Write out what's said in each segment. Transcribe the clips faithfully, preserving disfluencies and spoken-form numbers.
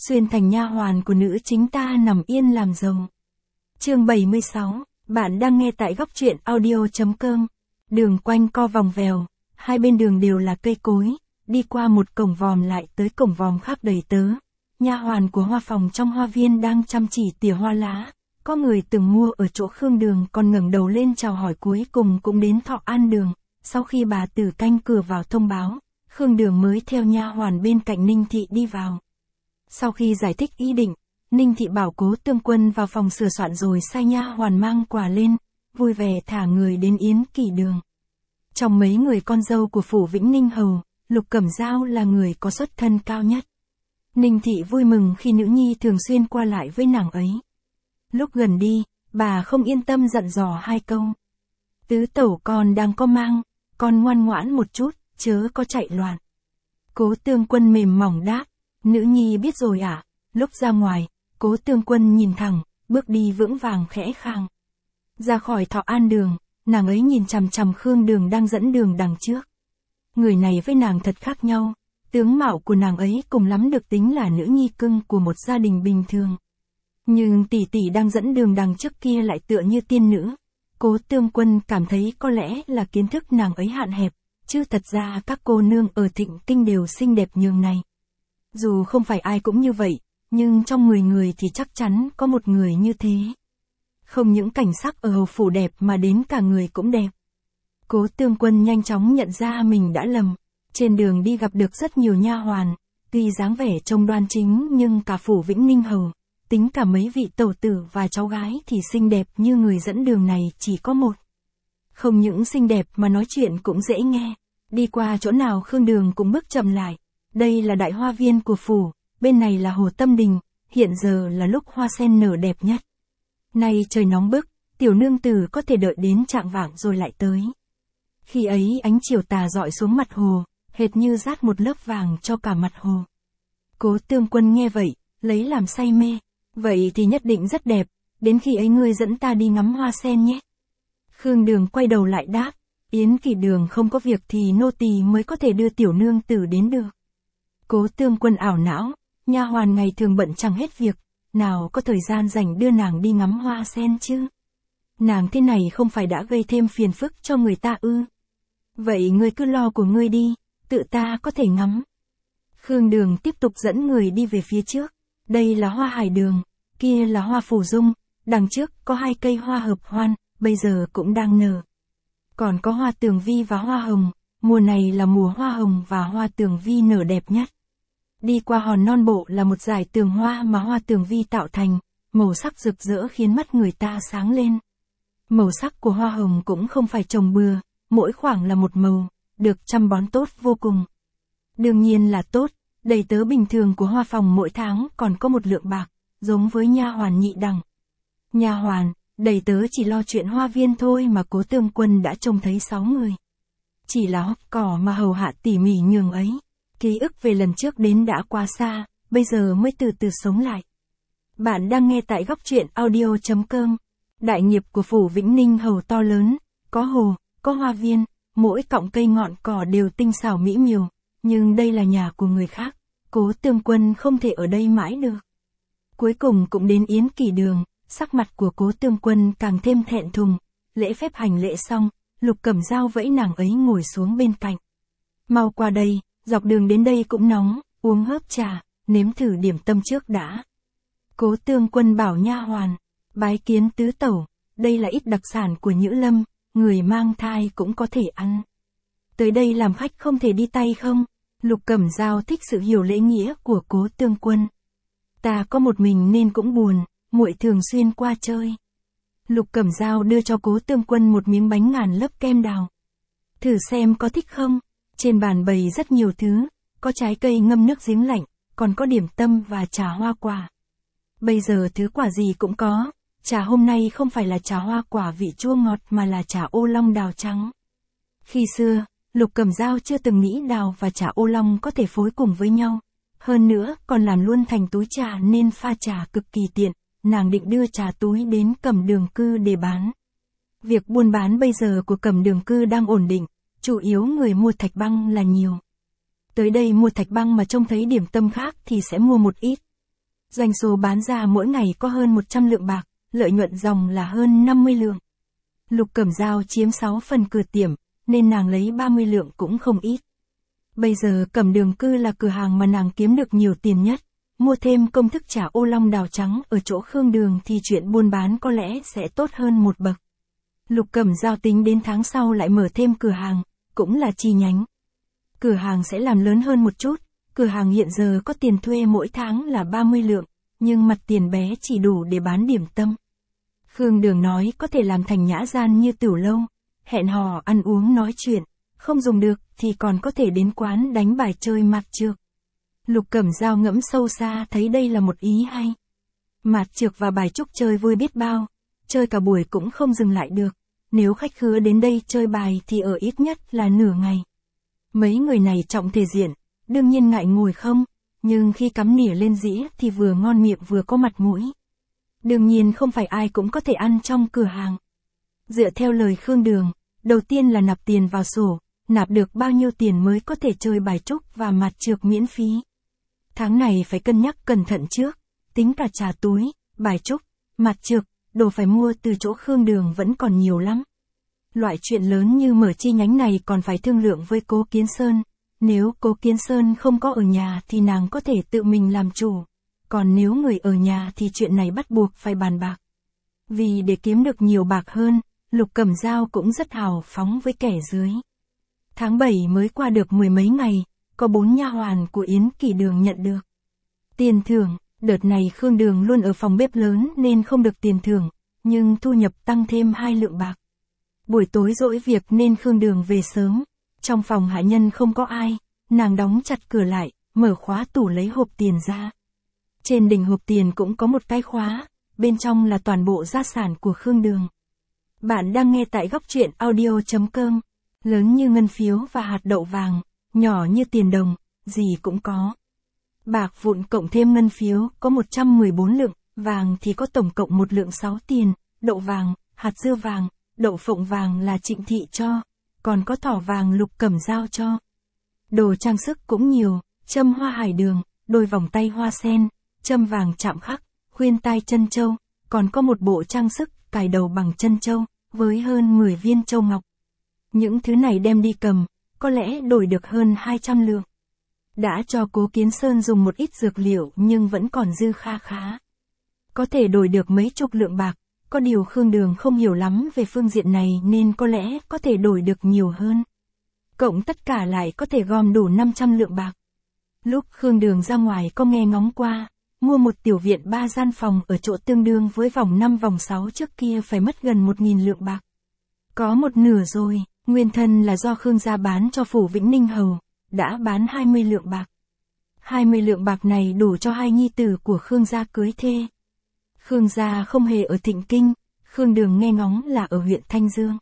xuyên thành nha hoàn của nữ chính ta nằm yên làm giàu. Chương bảy mươi sáu, bạn đang nghe tại góc truyện audio chấm com. Đường quanh co vòng vèo, hai bên đường đều là cây cối, đi qua một cổng vòm lại tới cổng vòm khác đầy tớ. Nha hoàn của hoa phòng trong hoa viên đang chăm chỉ tỉa hoa lá, có người từng mua ở chỗ Khương Đường còn ngẩng đầu lên chào hỏi, cuối cùng cũng đến Thọ An Đường. Sau khi bà tử canh cửa vào thông báo, Khương Đường mới theo nha hoàn bên cạnh Ninh Thị đi vào. Sau khi giải thích ý định, Ninh Thị bảo Cố Tương Quân vào phòng sửa soạn rồi sai nha hoàn mang quà lên, vui vẻ thả người đến Yến Kỳ Đường. Trong mấy người con dâu của phủ Vĩnh Ninh Hầu, Lục Cẩm Dao là người có xuất thân cao nhất. Ninh Thị vui mừng khi nữ nhi thường xuyên qua lại với nàng ấy. Lúc gần đi, bà không yên tâm dặn dò hai câu. Tứ tẩu con đang có mang, con ngoan ngoãn một chút, chớ có chạy loạn. Cố Tương Quân mềm mỏng đáp, nữ nhi biết rồi ạ. À? Lúc ra ngoài, Cố Tương Quân nhìn thẳng, bước đi vững vàng khẽ khàng. Ra khỏi Thọ An Đường, nàng ấy nhìn chằm chằm Khương Đường đang dẫn đường đằng trước. Người này với nàng thật khác nhau, tướng mạo của nàng ấy cùng lắm được tính là nữ nhi cưng của một gia đình bình thường. Nhưng tỷ tỷ đang dẫn đường đằng trước kia lại tựa như tiên nữ. Cố Tương Quân cảm thấy có lẽ là kiến thức nàng ấy hạn hẹp, chứ thật ra các cô nương ở Thịnh Kinh đều xinh đẹp nhường này. Dù không phải ai cũng như vậy, nhưng trong mười người thì chắc chắn có một người như thế. Không những cảnh sắc ở hầu phủ đẹp mà đến cả người cũng đẹp. Cố Tương Quân nhanh chóng nhận ra mình đã lầm. Trên đường đi gặp được rất nhiều nha hoàn, tuy dáng vẻ trông đoan chính nhưng cả phủ Vĩnh Ninh Hầu, tính cả mấy vị tẩu tử và cháu gái thì xinh đẹp như người dẫn đường này chỉ có một. Không những xinh đẹp mà nói chuyện cũng dễ nghe. Đi qua chỗ nào Khương Đường cũng bước chậm lại. Đây là đại hoa viên của phủ, bên này là hồ Tâm Đình, hiện giờ là lúc hoa sen nở đẹp nhất. Nay trời nóng bức, tiểu nương tử có thể đợi đến chạng vạng rồi lại tới. Khi ấy ánh chiều tà rọi xuống mặt hồ, hệt như rát một lớp vàng cho cả mặt hồ. Cố Tương Quân nghe vậy, lấy làm say mê. Vậy thì nhất định rất đẹp, đến khi ấy ngươi dẫn ta đi ngắm hoa sen nhé. Khương Đường quay đầu lại đáp, Yến Kỳ Đường không có việc thì nô tỳ mới có thể đưa tiểu nương tử đến được. Cố Tương Quân ảo não, nha hoàn ngày thường bận chẳng hết việc, nào có thời gian rảnh đưa nàng đi ngắm hoa sen chứ. Nàng thế này không phải đã gây thêm phiền phức cho người ta ư? Vậy ngươi cứ lo của ngươi đi, tự ta có thể ngắm. Khương Đường tiếp tục dẫn người đi về phía trước. Đây là hoa hải đường, kia là hoa phù dung, đằng trước có hai cây hoa hợp hoan, bây giờ cũng đang nở. Còn có hoa tường vi và hoa hồng, mùa này là mùa hoa hồng và hoa tường vi nở đẹp nhất. Đi qua hòn non bộ là một dải tường hoa mà hoa tường vi tạo thành, màu sắc rực rỡ khiến mắt người ta sáng lên. Màu sắc của hoa hồng cũng không phải trồng bừa, mỗi khoảng là một màu, được chăm bón tốt vô cùng. Đương nhiên là tốt, đầy tớ bình thường của hoa phòng mỗi tháng còn có một lượng bạc, giống với nha hoàn nhị đẳng. Nha hoàn, đầy tớ chỉ lo chuyện hoa viên thôi mà Cố Tương Quân đã trông thấy sáu người. Chỉ là hốc cỏ mà hầu hạ tỉ mỉ nhường ấy. Ký ức về lần trước đến đã quá xa, bây giờ mới từ từ sống lại. Bạn đang nghe tại góc truyện audio chấm com. Đại nghiệp của phủ Vĩnh Ninh Hầu to lớn, có hồ, có hoa viên, mỗi cọng cây ngọn cỏ đều tinh xảo mỹ miều, nhưng đây là nhà của người khác, Cố Tương Quân không thể ở đây mãi được. Cuối cùng cũng đến Yến Kỳ Đường, sắc mặt của Cố Tương Quân càng thêm thẹn thùng, lễ phép hành lễ xong, Lục Cẩm Dao vẫy nàng ấy ngồi xuống bên cạnh. Mau qua đây, dọc đường đến đây cũng nóng, uống hớp trà, nếm thử điểm tâm trước đã. Cố Tương Quân bảo nha hoàn, bái kiến tứ tẩu, đây là ít đặc sản của Nhữ Lâm, người mang thai cũng có thể ăn. Tới đây làm khách không thể đi tay không? Lục Cẩm Dao thích sự hiểu lễ nghĩa của Cố Tương Quân. Ta có một mình nên cũng buồn, muội thường xuyên qua chơi. Lục Cẩm Dao đưa cho Cố Tương Quân một miếng bánh ngàn lớp kem đào. Thử xem có thích không? Trên bàn bày rất nhiều thứ, có trái cây ngâm nước giếng lạnh, còn có điểm tâm và trà hoa quả. Bây giờ thứ quả gì cũng có, trà hôm nay không phải là trà hoa quả vị chua ngọt mà là trà ô long đào trắng. Khi xưa, Lục Cẩm Dao chưa từng nghĩ đào và trà ô long có thể phối cùng với nhau. Hơn nữa, còn làm luôn thành túi trà nên pha trà cực kỳ tiện, nàng định đưa trà túi đến Cẩm Đường Cư để bán. Việc buôn bán bây giờ của Cẩm Đường Cư đang ổn định, chủ yếu người mua thạch băng là nhiều. Tới đây mua thạch băng mà trông thấy điểm tâm khác thì sẽ mua một ít. Doanh số bán ra mỗi ngày có hơn một trăm lượng bạc, lợi nhuận dòng là hơn năm mươi lượng. Lục Cẩm Dao chiếm sáu phần cửa tiệm, nên nàng lấy ba mươi lượng cũng không ít. Bây giờ Cẩm Đường Cư là cửa hàng mà nàng kiếm được nhiều tiền nhất, mua thêm công thức trà ô long đào trắng ở chỗ Khương Đường thì chuyện buôn bán có lẽ sẽ tốt hơn một bậc. Lục Cẩm Dao tính đến tháng sau lại mở thêm cửa hàng, cũng là chi nhánh. Cửa hàng sẽ làm lớn hơn một chút, cửa hàng hiện giờ có tiền thuê mỗi tháng là ba mươi lượng, nhưng mặt tiền bé chỉ đủ để bán điểm tâm. Khương Đường nói có thể làm thành nhã gian như tửu lâu, hẹn hò ăn uống nói chuyện, không dùng được thì còn có thể đến quán đánh bài chơi mặt trược. Lục Cẩm Dao ngẫm sâu xa thấy đây là một ý hay. Mạt trược và bài trúc chơi vui biết bao, chơi cả buổi cũng không dừng lại được, nếu khách khứa đến đây chơi bài thì ở ít nhất là nửa ngày. Mấy người này trọng thể diện, đương nhiên ngại ngồi không, nhưng khi cắm nỉa lên dĩa thì vừa ngon miệng vừa có mặt mũi. Đương nhiên không phải ai cũng có thể ăn trong cửa hàng. Dựa theo lời Khương Đường, đầu tiên là nạp tiền vào sổ, nạp được bao nhiêu tiền mới có thể chơi bài trúc và mạt trược miễn phí. Tháng này phải cân nhắc cẩn thận trước, tính cả trà túi, bài trúc, mạt trược, đồ phải mua từ chỗ Khương Đường vẫn còn nhiều lắm. Loại chuyện lớn như mở chi nhánh này còn phải thương lượng với Cố Kiến Sơn, nếu Cố Kiến Sơn không có ở nhà thì nàng có thể tự mình làm chủ, còn nếu người ở nhà thì chuyện này bắt buộc phải bàn bạc. Vì để kiếm được nhiều bạc hơn, Lục Cẩm Dao cũng rất hào phóng với kẻ dưới. Tháng bảy mới qua được mười mấy ngày, có bốn nha hoàn của Yến Kỳ Đường nhận được tiền thưởng. Đợt này Khương Đường luôn ở phòng bếp lớn nên không được tiền thưởng, nhưng thu nhập tăng thêm hai lượng bạc. Buổi tối rỗi việc nên Khương Đường về sớm, trong phòng hạ nhân không có ai, nàng đóng chặt cửa lại, mở khóa tủ lấy hộp tiền ra. Trên đỉnh hộp tiền cũng có một cái khóa, bên trong là toàn bộ gia sản của Khương Đường. Bạn đang nghe tại góc truyện audio chấm com, lớn như ngân phiếu và hạt đậu vàng, nhỏ như tiền đồng, gì cũng có. Bạc vụn cộng thêm ngân phiếu có một trăm mười bốn lượng, vàng thì có tổng cộng một lượng sáu tiền, đậu vàng, hạt dưa vàng, đậu phộng vàng là Trịnh Thị cho, còn có thỏ vàng Lục Cẩm Dao cho. Đồ trang sức cũng nhiều, châm hoa hải đường, đôi vòng tay hoa sen, châm vàng chạm khắc, khuyên tai chân châu, còn có một bộ trang sức cài đầu bằng chân châu, với hơn mười viên châu ngọc. Những thứ này đem đi cầm, có lẽ đổi được hơn hai trăm lượng. Đã cho Cố Kiến Sơn dùng một ít dược liệu nhưng vẫn còn dư kha khá. Có thể đổi được mấy chục lượng bạc, có điều Khương Đường không hiểu lắm về phương diện này nên có lẽ có thể đổi được nhiều hơn. Cộng tất cả lại có thể gom đủ năm trăm lượng bạc. Lúc Khương Đường ra ngoài có nghe ngóng qua, mua một tiểu viện ba gian phòng ở chỗ tương đương với vòng năm vòng sáu trước kia phải mất gần một nghìn lượng bạc. Có một nửa rồi, nguyên thân là do Khương gia bán cho phủ Vĩnh Ninh Hầu, đã bán hai mươi lượng bạc. hai mươi lượng bạc này đủ cho hai nhi tử của Khương gia cưới thê. Khương gia không hề ở Thịnh Kinh, Khương Đường nghe ngóng là ở huyện Thanh Dương.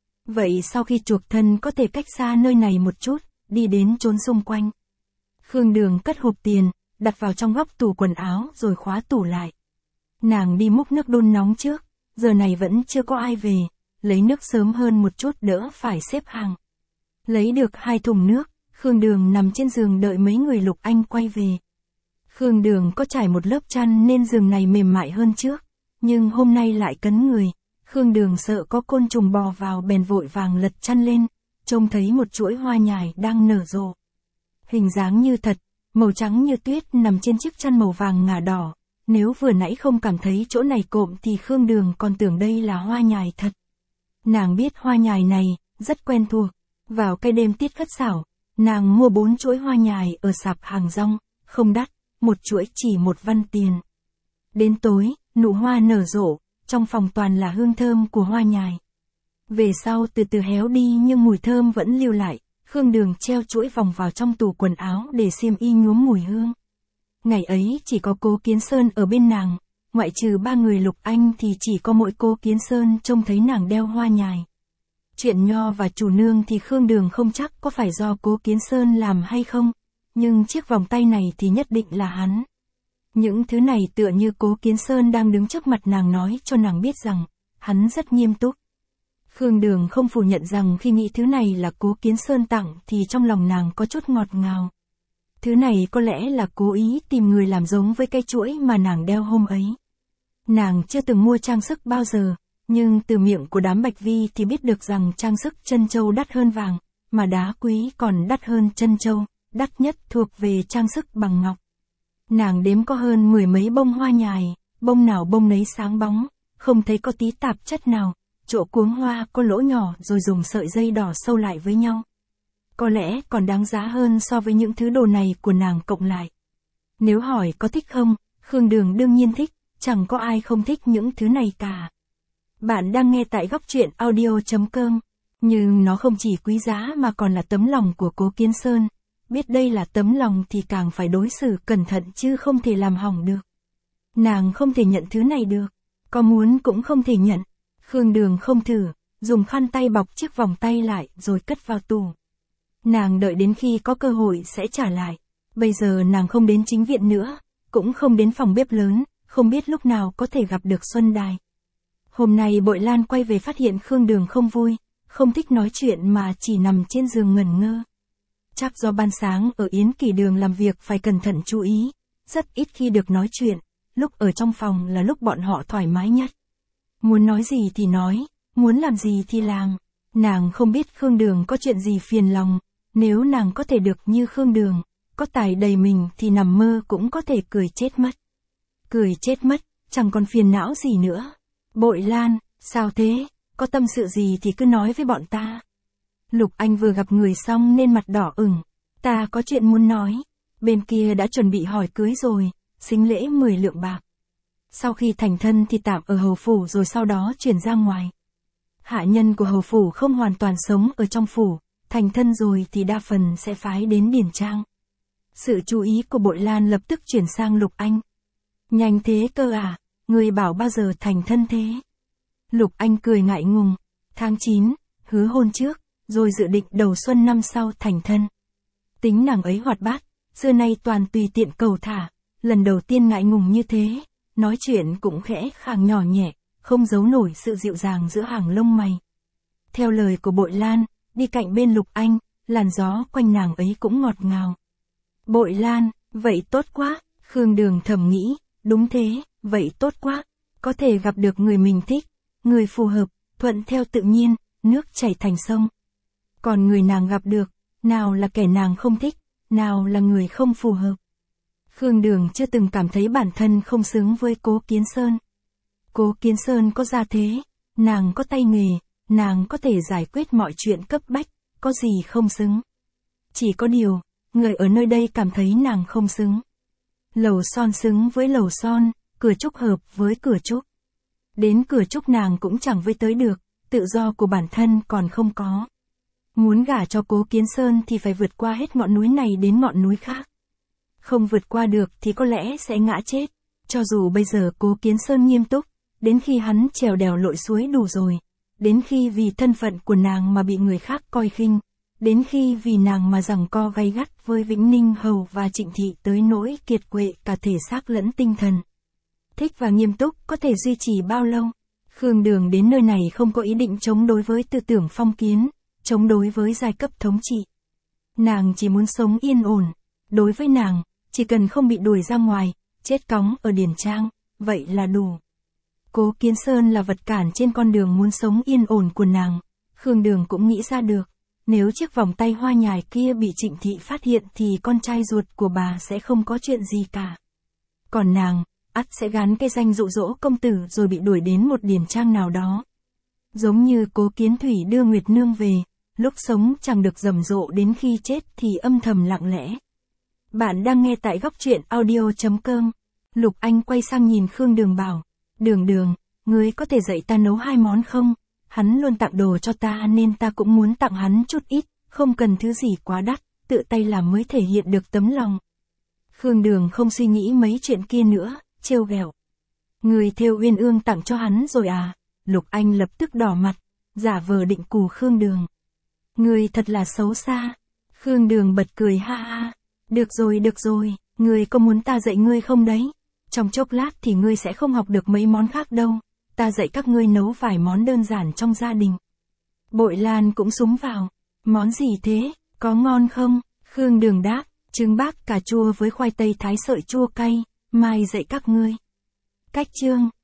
Vậy sau khi chuộc thân có thể cách xa nơi này một chút, đi đến chốn xung quanh. Khương Đường cất hộp tiền, đặt vào trong góc tủ quần áo rồi khóa tủ lại. Nàng đi múc nước đun nóng trước, giờ này vẫn chưa có ai về, lấy nước sớm hơn một chút đỡ phải xếp hàng. Lấy được hai thùng nước, Khương Đường nằm trên giường đợi mấy người Lục Anh quay về. Khương Đường có trải một lớp chăn nên giường này mềm mại hơn trước, nhưng hôm nay lại cấn người. Khương Đường sợ có côn trùng bò vào bèn vội vàng lật chăn lên, trông thấy một chuỗi hoa nhài đang nở rộ. Hình dáng như thật, màu trắng như tuyết nằm trên chiếc chăn màu vàng ngà đỏ. Nếu vừa nãy không cảm thấy chỗ này cộm thì Khương Đường còn tưởng đây là hoa nhài thật. Nàng biết hoa nhài này, rất quen thuộc. Vào cái đêm tiết khất xảo, nàng mua bốn chuỗi hoa nhài ở sạp hàng rong, không đắt, một chuỗi chỉ một văn tiền. Đến tối, nụ hoa nở rộ, trong phòng toàn là hương thơm của hoa nhài. Về sau từ từ héo đi nhưng mùi thơm vẫn lưu lại, Khương Đường treo chuỗi vòng vào trong tủ quần áo để xiêm y nhuốm mùi hương. Ngày ấy chỉ có Cố Kiến Sơn ở bên nàng, ngoại trừ ba người Lục Anh thì chỉ có mỗi Cố Kiến Sơn trông thấy nàng đeo hoa nhài. Chuyện nho và chủ nương thì Khương Đường không chắc có phải do Cố Kiến Sơn làm hay không, nhưng chiếc vòng tay này thì nhất định là hắn. Những thứ này tựa như Cố Kiến Sơn đang đứng trước mặt nàng nói cho nàng biết rằng, hắn rất nghiêm túc. Khương Đường không phủ nhận rằng khi nghĩ thứ này là Cố Kiến Sơn tặng thì trong lòng nàng có chút ngọt ngào. Thứ này có lẽ là cố ý tìm người làm giống với cái chuỗi mà nàng đeo hôm ấy. Nàng chưa từng mua trang sức bao giờ, nhưng từ miệng của đám Bạch Vi thì biết được rằng trang sức trân châu đắt hơn vàng, mà đá quý còn đắt hơn trân châu, đắt nhất thuộc về trang sức bằng ngọc. Nàng đếm có hơn mười mấy bông hoa nhài, bông nào bông nấy sáng bóng, không thấy có tí tạp chất nào, chỗ cuống hoa có lỗ nhỏ rồi dùng sợi dây đỏ sâu lại với nhau. Có lẽ còn đáng giá hơn so với những thứ đồ này của nàng cộng lại. Nếu hỏi có thích không, Khương Đường đương nhiên thích, chẳng có ai không thích những thứ này cả. Bạn đang nghe tại góc truyện audio.com, nhưng nó không chỉ quý giá mà còn là tấm lòng của Cố Kiến Sơn. Biết đây là tấm lòng thì càng phải đối xử cẩn thận chứ không thể làm hỏng được. Nàng không thể nhận thứ này được, có muốn cũng không thể nhận. Khương Đường không thử, dùng khăn tay bọc chiếc vòng tay lại rồi cất vào tủ. Nàng đợi đến khi có cơ hội sẽ trả lại. Bây giờ nàng không đến chính viện nữa, cũng không đến phòng bếp lớn, không biết lúc nào có thể gặp được Xuân Đài. Hôm nay Bội Lan quay về phát hiện Khương Đường không vui, không thích nói chuyện mà chỉ nằm trên giường ngẩn ngơ. Chắc do ban sáng ở Yến Kỳ Đường làm việc phải cẩn thận chú ý, rất ít khi được nói chuyện, lúc ở trong phòng là lúc bọn họ thoải mái nhất. Muốn nói gì thì nói, muốn làm gì thì làm. Nàng không biết Khương Đường có chuyện gì phiền lòng, nếu nàng có thể được như Khương Đường, có tài đầy mình thì nằm mơ cũng có thể cười chết mất. Cười chết mất, chẳng còn phiền não gì nữa. Bội Lan, sao thế, có tâm sự gì thì cứ nói với bọn ta. Lục Anh vừa gặp người xong nên mặt đỏ ửng, ta có chuyện muốn nói. Bên kia đã chuẩn bị hỏi cưới rồi, sính lễ mười lượng bạc. Sau khi thành thân thì tạm ở hầu phủ rồi sau đó chuyển ra ngoài. Hạ nhân của hầu phủ không hoàn toàn sống ở trong phủ, thành thân rồi thì đa phần sẽ phái đến điển trang. Sự chú ý của Bội Lan lập tức chuyển sang Lục Anh. Nhanh thế cơ à, người bảo bao giờ thành thân thế? Lục Anh cười ngại ngùng, tháng chín, hứa hôn trước, rồi dự định đầu xuân năm sau thành thân. Tính nàng ấy hoạt bát, xưa nay toàn tùy tiện cầu thả, lần đầu tiên ngại ngùng như thế, nói chuyện cũng khẽ khàng nhỏ nhẹ, không giấu nổi sự dịu dàng giữa hàng lông mày. Theo lời của Bội Lan, đi cạnh bên Lục Anh, làn gió quanh nàng ấy cũng ngọt ngào. Bội Lan, vậy tốt quá, Khương Đường thầm nghĩ, đúng thế, vậy tốt quá, có thể gặp được người mình thích, người phù hợp, thuận theo tự nhiên, nước chảy thành sông. Còn người nàng gặp được, nào là kẻ nàng không thích, nào là người không phù hợp. Khương Đường chưa từng cảm thấy bản thân không xứng với Cố Kiến Sơn. Cố Kiến Sơn có gia thế, nàng có tay nghề, nàng có thể giải quyết mọi chuyện cấp bách, có gì không xứng. Chỉ có điều, người ở nơi đây cảm thấy nàng không xứng. Lầu Son xứng với Lầu Son, Cửa Trúc hợp với Cửa Trúc. Đến Cửa Trúc nàng cũng chẳng với tới được, tự do của bản thân còn không có. Muốn gả cho Cố Kiến Sơn thì phải vượt qua hết ngọn núi này đến ngọn núi khác. Không vượt qua được thì có lẽ sẽ ngã chết. Cho dù bây giờ Cố Kiến Sơn nghiêm túc, đến khi hắn trèo đèo lội suối đủ rồi, đến khi vì thân phận của nàng mà bị người khác coi khinh, đến khi vì nàng mà giằng co gay gắt với Vĩnh Ninh Hầu và Trịnh Thị tới nỗi kiệt quệ cả thể xác lẫn tinh thần. Thích và nghiêm túc có thể duy trì bao lâu? Khương Đường đến nơi này không có ý định chống đối với tư tưởng phong kiến, chống đối với giai cấp thống trị. Nàng chỉ muốn sống yên ổn. Đối với nàng, chỉ cần không bị đuổi ra ngoài, chết cóng ở điển trang, vậy là đủ. Cố Kiến Sơn là vật cản trên con đường muốn sống yên ổn của nàng. Khương Đường cũng nghĩ ra được, nếu chiếc vòng tay hoa nhài kia bị Trịnh Thị phát hiện thì con trai ruột của bà sẽ không có chuyện gì cả. Còn nàng, ắt sẽ gắn cái danh dụ dỗ công tử rồi bị đuổi đến một điển trang nào đó. Giống như Cố Kiến Thủy đưa Nguyệt Nương về, lúc sống chẳng được rầm rộ đến khi chết thì âm thầm lặng lẽ. Bạn đang nghe tại góc truyện audio.com. Lục Anh quay sang nhìn Khương Đường bảo, Đường Đường, ngươi có thể dạy ta nấu hai món không? Hắn luôn tặng đồ cho ta nên ta cũng muốn tặng hắn chút ít, không cần thứ gì quá đắt, tự tay làm mới thể hiện được tấm lòng. Khương Đường không suy nghĩ mấy chuyện kia nữa, trêu ghẹo. Người thêu uyên ương tặng cho hắn rồi à? Lục Anh lập tức đỏ mặt, giả vờ định cù Khương Đường. Người thật là xấu xa. Khương Đường bật cười ha ha. Được rồi được rồi, ngươi có muốn ta dạy ngươi không đấy? Trong chốc lát thì ngươi sẽ không học được mấy món khác đâu. Ta dạy các ngươi nấu vài món đơn giản trong gia đình. Bội Lan cũng súng vào. Món gì thế, có ngon không? Khương Đường đáp, Trứng bác cà chua với khoai tây thái sợi chua cay, mai dạy các ngươi. Cách chương.